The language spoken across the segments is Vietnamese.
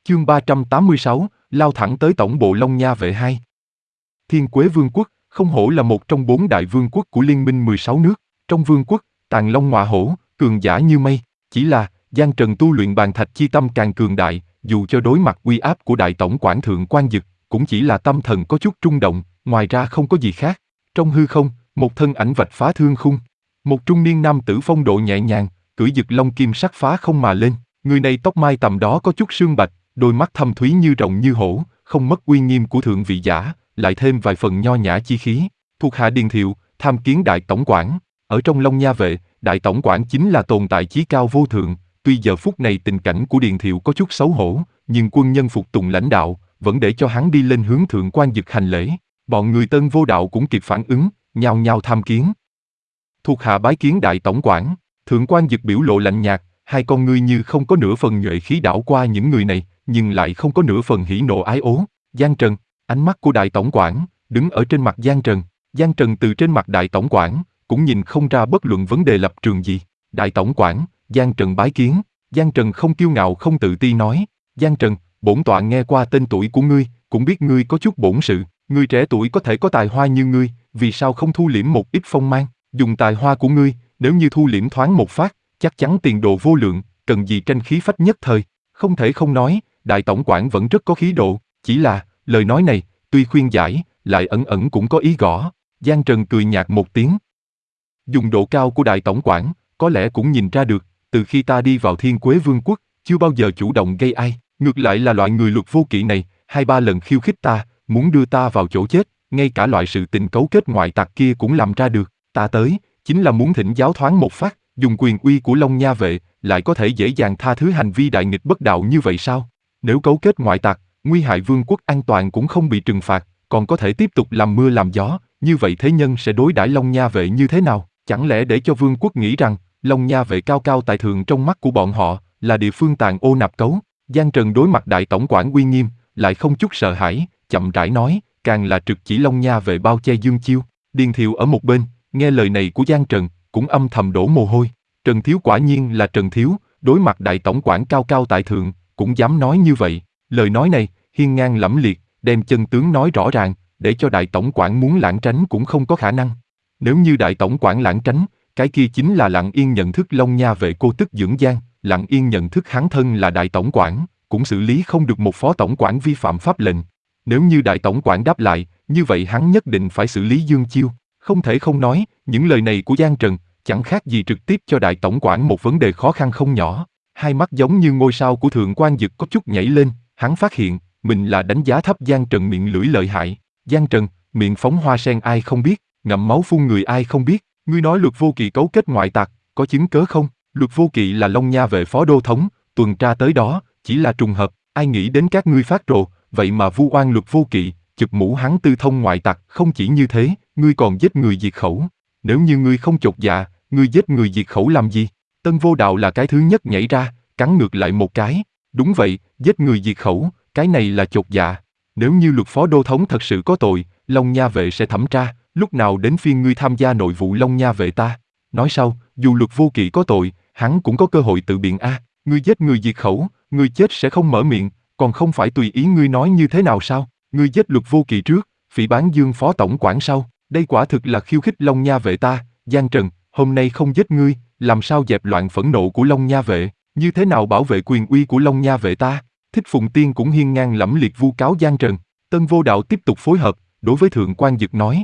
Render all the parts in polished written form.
Chương 386, lao thẳng tới tổng bộ Long Nha Vệ 2. Thiên Quế Vương quốc, không hổ là một trong 4 đại vương quốc của Liên minh 16 nước. Trong vương quốc, tàn long ngọa hổ, cường giả như mây. Chỉ là, Giang Trần tu luyện bàn thạch chi tâm càng cường đại, dù cho đối mặt uy áp của đại tổng quản thượng quan dực, cũng chỉ là tâm thần có chút rung động, ngoài ra không có gì khác. Trong hư không, một thân ảnh vạch phá thương khung. Một trung niên nam tử phong độ nhẹ nhàng, cưỡi dực long kim sắc phá không mà lên. Người này tóc mai tầm đó có chút sương bạch, đôi mắt thâm thúy như rồng như hổ, không mất uy nghiêm của thượng vị giả, lại thêm vài phần nho nhã chi khí. Thuộc hạ Điền Thiệu, tham kiến đại tổng quản. Ở trong Long Nha Vệ, đại tổng quản chính là tồn tại chí cao vô thượng. Tuy giờ phút này tình cảnh của Điền Thiệu có chút xấu hổ, nhưng quân nhân phục tùng lãnh đạo, vẫn để cho hắn đi lên hướng thượng quan dực hành lễ. Bọn người Tân Vô Đạo cũng kịp phản ứng, nhao nhao tham kiến. Thuộc hạ bái kiến đại tổng quản. Thượng quan dực biểu lộ lạnh nhạt, hai con ngươi như không có nửa phần nhuệ khí đảo qua những người này, nhưng lại không có nửa phần hỉ nộ ái ố. Giang Trần, ánh mắt của đại tổng quản đứng ở trên mặt Giang Trần. Giang Trần từ trên mặt đại tổng quản cũng nhìn không ra bất luận vấn đề lập trường gì. Đại tổng quản, Giang Trần bái kiến. Giang Trần không kiêu ngạo không tự ti nói. Giang Trần, bổn tọa nghe qua tên tuổi của ngươi, cũng biết ngươi có chút bổn sự. Ngươi trẻ tuổi có thể có tài hoa như ngươi, vì sao không thu liễm một ít phong mang? Dùng tài hoa của ngươi, nếu như thu liễm thoáng một phát, chắc chắn tiền đồ vô lượng, cần gì tranh khí phách nhất thời. Không thể không nói, đại tổng quản vẫn rất có khí độ, chỉ là, lời nói này, tuy khuyên giải, lại ẩn ẩn cũng có ý gõ. Giang Trần cười nhạt một tiếng. Dùng độ cao của đại tổng quản, có lẽ cũng nhìn ra được, từ khi ta đi vào Thiên Quế Vương quốc, chưa bao giờ chủ động gây ai, ngược lại là loại người luật vô kỵ này, 2-3 lần khiêu khích ta, muốn đưa ta vào chỗ chết, ngay cả loại sự tình cấu kết ngoại tặc kia cũng làm ra được. Ta tới, chính là muốn thỉnh giáo thoáng một phát, dùng quyền uy của Long Nha Vệ, lại có thể dễ dàng tha thứ hành vi đại nghịch bất đạo như vậy sao? Nếu cấu kết ngoại tặc, nguy hại vương quốc an toàn cũng không bị trừng phạt, còn có thể tiếp tục làm mưa làm gió, như vậy thế nhân sẽ đối đãi Long Nha Vệ như thế nào? Chẳng lẽ để cho vương quốc nghĩ rằng, Long Nha Vệ cao cao tại thượng trong mắt của bọn họ, là địa phương tàn ô nạp cấu? Giang Trần đối mặt đại tổng quản uy nghiêm, lại không chút sợ hãi, chậm rãi nói, càng là trực chỉ Long Nha Vệ bao che dương chiêu. Điền Thiệu ở một bên, nghe lời này của Giang Trần, cũng âm thầm đổ mồ hôi. Trần Thiếu quả nhiên là Trần Thiếu, đối mặt đại tổng quản cao cao tại thượng, cũng dám nói như vậy. Lời nói này, hiên ngang lẫm liệt, đem chân tướng nói rõ ràng, để cho đại tổng quản muốn lảng tránh cũng không có khả năng. Nếu như đại tổng quản lảng tránh, cái kia chính là lặng yên nhận thức Long Nha Vệ cô tức dưỡng giang, lặng yên nhận thức hắn thân là đại tổng quản, cũng xử lý không được một phó tổng quản vi phạm pháp lệnh. Nếu như đại tổng quản đáp lại, như vậy hắn nhất định phải xử lý Dương Chiêu. Không thể không nói, những lời này của Giang Trần, chẳng khác gì trực tiếp cho đại tổng quản một vấn đề khó khăn không nhỏ. Hai mắt giống như ngôi sao của thượng quan dực có chút nhảy lên, hắn phát hiện, mình là đánh giá thấp Giang Trần miệng lưỡi lợi hại. Giang Trần, miệng phóng hoa sen ai không biết, ngậm máu phun người ai không biết, ngươi nói Luật Vô Kỵ cấu kết ngoại tặc, có chứng cớ không? Luật Vô Kỵ là Long Nha Vệ phó đô thống, tuần tra tới đó, chỉ là trùng hợp, ai nghĩ đến các ngươi phát rồ, vậy mà vu oan Luật Vô Kỵ, chụp mũ hắn tư thông ngoại tặc. Không chỉ như thế, ngươi còn giết người diệt khẩu. Nếu như ngươi không chột dạ, ngươi giết người diệt khẩu làm gì? Tân Vô Đạo là cái thứ nhất nhảy ra, cắn ngược lại một cái. Đúng vậy, giết người diệt khẩu, cái này là chột dạ. Nếu như Luật phó đô thống thật sự có tội, Long Nha Vệ sẽ thẩm tra, lúc nào đến phiên ngươi tham gia nội vụ Long Nha Vệ ta? Nói sau, dù Luật Vô Kỵ có tội, hắn cũng có cơ hội tự biện a. Ngươi giết người diệt khẩu, ngươi chết sẽ không mở miệng, còn không phải tùy ý ngươi nói như thế nào sao? Ngươi giết Luật Vô Kỵ trước, phỉ báng Dương phó tổng quản sau, đây quả thực là khiêu khích Long Nha Vệ ta. Giang Trần, hôm nay không giết ngươi, làm sao dẹp loạn phẫn nộ của Long Nha Vệ, như thế nào bảo vệ quyền uy của Long Nha Vệ ta? Thích Phụng Tiên cũng hiên ngang lẫm liệt vu cáo Giang Trần. Tân Vô Đạo tiếp tục phối hợp, đối với thượng quan dực nói: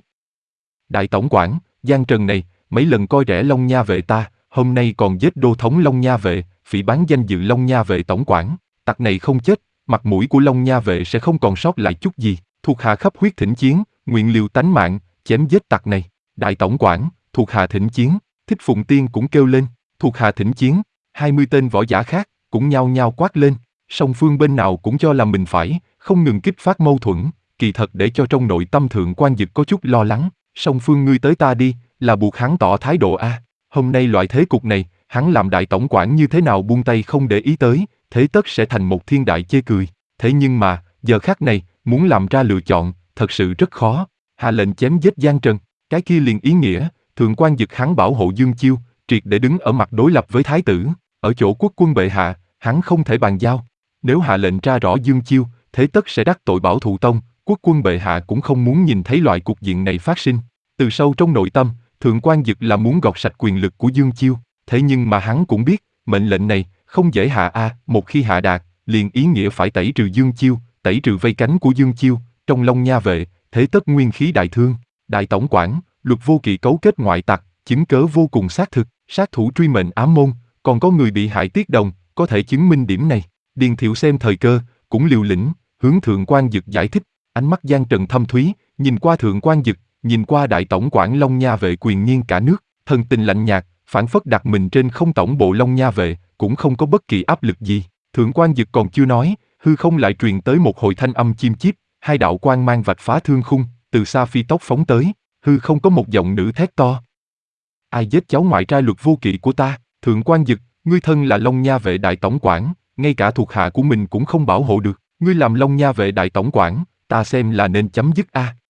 đại tổng quản, Giang Trần này, mấy lần coi rẻ Long Nha Vệ ta, hôm nay còn giết đô thống Long Nha Vệ, phỉ báng danh dự Long Nha Vệ tổng quản, tặc này không chết, mặt mũi của Long Nha Vệ sẽ không còn sót lại chút gì. Thuộc hạ khắp huyết thỉnh chiến, nguyện liều tánh mạng, chém giết tặc này. Đại tổng quản, thuộc hạ thỉnh chiến. Thích Phụng Tiên cũng kêu lên, thuộc hạ thỉnh chiến. 20 tên võ giả khác cũng nhao nhao quát lên. Song phương bên nào cũng cho là mình phải, không ngừng kích phát mâu thuẫn, kỳ thật để cho trong nội tâm thượng quan dực có chút lo lắng. Song phương ngươi tới ta đi, là buộc hắn tỏ thái độ a. Hôm nay loại thế cục này, hắn làm đại tổng quản như thế nào buông tay không để ý tới, thế tất sẽ thành một thiên đại chê cười. Thế nhưng mà, giờ khắc này, muốn làm ra lựa chọn, thật sự rất khó. Hạ lệnh chém giết Giang Trần, cái kia liền ý nghĩa, thượng quan dực hắn bảo hộ Dương Chiêu, triệt để đứng ở mặt đối lập với thái tử, ở chỗ quốc quân bệ hạ, hắn không thể bàn giao. Nếu hạ lệnh tra rõ Dương Chiêu, thế tất sẽ đắc tội Bảo Thụ Tông, quốc quân bệ hạ cũng không muốn nhìn thấy loại cục diện này phát sinh. Từ sâu trong nội tâm, Thượng quan Dực là muốn gọt sạch quyền lực của Dương Chiêu, thế nhưng mà hắn cũng biết, mệnh lệnh này không dễ hạ một khi hạ đạt, liền ý nghĩa phải tẩy trừ Dương Chiêu, tẩy trừ vây cánh của Dương Chiêu, trong Long Nha vệ, thế tất nguyên khí đại thương. Đại tổng quản, Luật Vô Kỵ cấu kết ngoại tặc, chứng cớ vô cùng xác thực, sát thủ truy mệnh ám môn, còn có người bị hại Tiết Đồng, có thể chứng minh điểm này. Điền Thiệu xem thời cơ, cũng liều lĩnh, hướng Thượng quan Dực giải thích, ánh mắt Giang Trần thâm thúy, nhìn qua Thượng quan Dực, nhìn qua đại tổng quản Long Nha vệ quyền nghiêng cả nước, thần tình lạnh nhạt, phảng phất đặt mình trên không tổng bộ Long Nha vệ, cũng không có bất kỳ áp lực gì. Thượng quan Dực còn chưa nói, hư không lại truyền tới một hồi thanh âm chim chíp, hai đạo quang mang vạch phá thương khung, từ xa phi tốc phóng tới, hư không có một giọng nữ thét to. Ai giết cháu ngoại trai Luật Vô Kỵ của ta? Thượng quan Dực, ngươi thân là Long Nha vệ đại tổng quản, ngay cả thuộc hạ của mình cũng không bảo hộ được, ngươi làm Long Nha vệ đại tổng quản, ta xem là nên chấm dứt